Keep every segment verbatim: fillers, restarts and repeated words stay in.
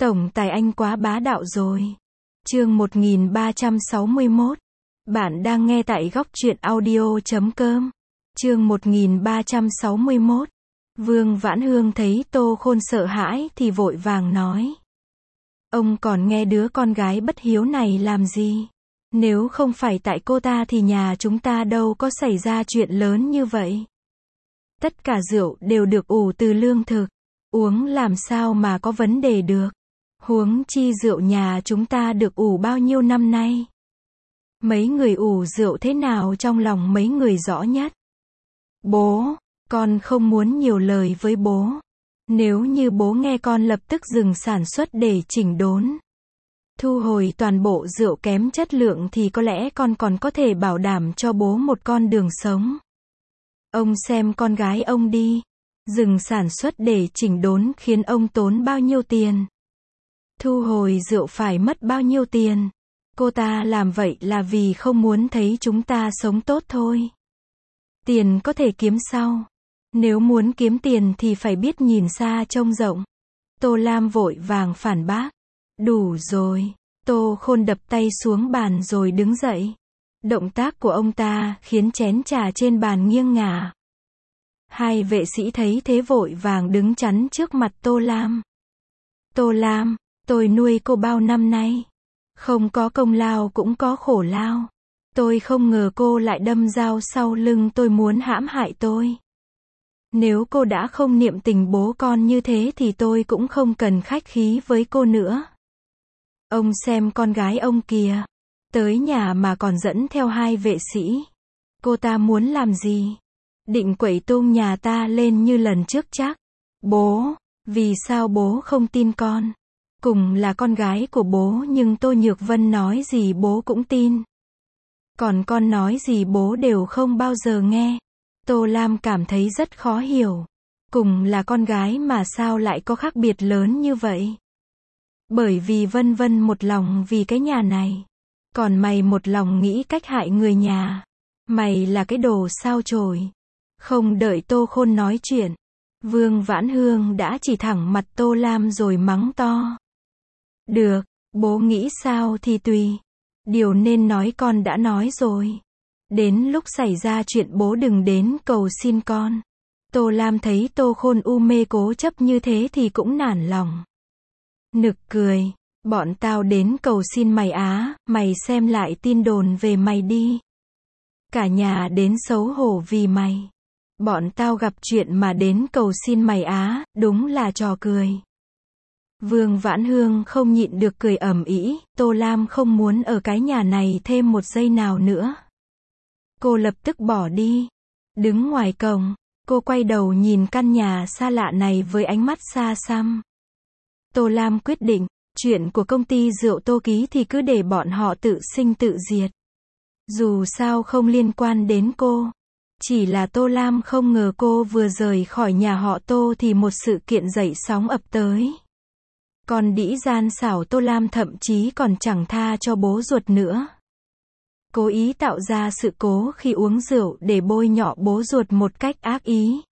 Tổng tài anh quá bá đạo rồi. Chương một nghìn ba trăm sáu mươi mốt. Bạn đang nghe tại góc truyện audio chấm com. Chương một nghìn ba trăm sáu mươi mốt. Vương Vãn Hương thấy Tô Khôn sợ hãi thì vội vàng nói. Ông còn nghe đứa con gái bất hiếu này làm gì? Nếu không phải tại cô ta thì nhà chúng ta đâu có xảy ra chuyện lớn như vậy. Tất cả rượu đều được ủ từ lương thực. Uống làm sao mà có vấn đề được. Huống chi rượu nhà chúng ta được ủ bao nhiêu năm nay. Mấy người ủ rượu thế nào trong lòng mấy người rõ nhất. Bố, con không muốn nhiều lời với bố. Nếu như bố nghe con lập tức dừng sản xuất để chỉnh đốn. Thu hồi toàn bộ rượu kém chất lượng thì có lẽ con còn có thể bảo đảm cho bố một con đường sống. Ông xem con gái ông đi. Dừng sản xuất để chỉnh đốn khiến ông tốn bao nhiêu tiền. Thu hồi rượu phải mất bao nhiêu tiền. Cô ta làm vậy là vì không muốn thấy chúng ta sống tốt thôi. Tiền có thể kiếm sau. Nếu muốn kiếm tiền thì phải biết nhìn xa trông rộng. Tô Lam vội vàng phản bác. Đủ rồi. Tô Khôn đập tay xuống bàn rồi đứng dậy. Động tác của ông ta khiến chén trà trên bàn nghiêng ngả. Hai vệ sĩ thấy thế vội vàng đứng chắn trước mặt Tô Lam. Tô Lam, tôi nuôi cô bao năm nay. Không có công lao cũng có khổ lao. Tôi không ngờ cô lại đâm dao sau lưng tôi muốn hãm hại tôi. Nếu cô đã không niệm tình bố con như thế thì tôi cũng không cần khách khí với cô nữa. Ông xem con gái ông kìa. Tới nhà mà còn dẫn theo hai vệ sĩ. Cô ta muốn làm gì? Định quẩy tung nhà ta lên như lần trước chắc. Bố, vì sao bố không tin con? Cùng là con gái của bố nhưng Tô Nhược Vân nói gì bố cũng tin. Còn con nói gì bố đều không bao giờ nghe. Tô Lam cảm thấy rất khó hiểu. Cùng là con gái mà sao lại có khác biệt lớn như vậy? Bởi vì Vân Vân một lòng vì cái nhà này. Còn mày một lòng nghĩ cách hại người nhà. Mày là cái đồ sao chổi. Không đợi Tô Khôn nói chuyện. Vương Vãn Hương đã chỉ thẳng mặt Tô Lam rồi mắng to. Được, bố nghĩ sao thì tùy. Điều nên nói con đã nói rồi. Đến lúc xảy ra chuyện bố đừng đến cầu xin con. Tô Lam thấy Tô Khôn u mê cố chấp như thế thì cũng nản lòng. Nực cười, bọn tao đến cầu xin mày á, mày xem lại tin đồn về mày đi. Cả nhà đến xấu hổ vì mày. Bọn tao gặp chuyện mà đến cầu xin mày á, đúng là trò cười. Vương Vãn Hương không nhịn được cười ầm ĩ, Tô Lam không muốn ở cái nhà này thêm một giây nào nữa. Cô lập tức bỏ đi. Đứng ngoài cổng, cô quay đầu nhìn căn nhà xa lạ này với ánh mắt xa xăm. Tô Lam quyết định, chuyện của công ty rượu Tô Ký thì cứ để bọn họ tự sinh tự diệt. Dù sao không liên quan đến cô. Chỉ là Tô Lam không ngờ cô vừa rời khỏi nhà họ Tô thì một sự kiện dậy sóng ập tới. Còn đĩ gian xảo Tô Lam thậm chí còn chẳng tha cho bố ruột nữa. Cố ý tạo ra sự cố khi uống rượu để bôi nhọ bố ruột một cách ác ý.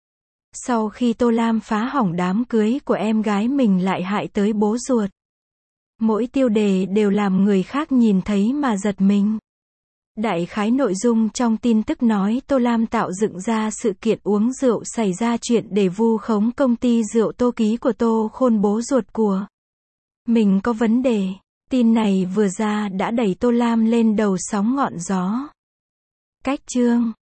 Sau khi Tô Lam phá hỏng đám cưới của em gái mình lại hại tới bố ruột. Mỗi tiêu đề đều làm người khác nhìn thấy mà giật mình. Đại khái nội dung trong tin tức nói Tô Lam tạo dựng ra sự kiện uống rượu xảy ra chuyện để vu khống công ty rượu Tô Ký của Tô Khôn bố ruột của mình có vấn đề. Tin này vừa ra đã đẩy Tô Lam lên đầu sóng ngọn gió. Cách chương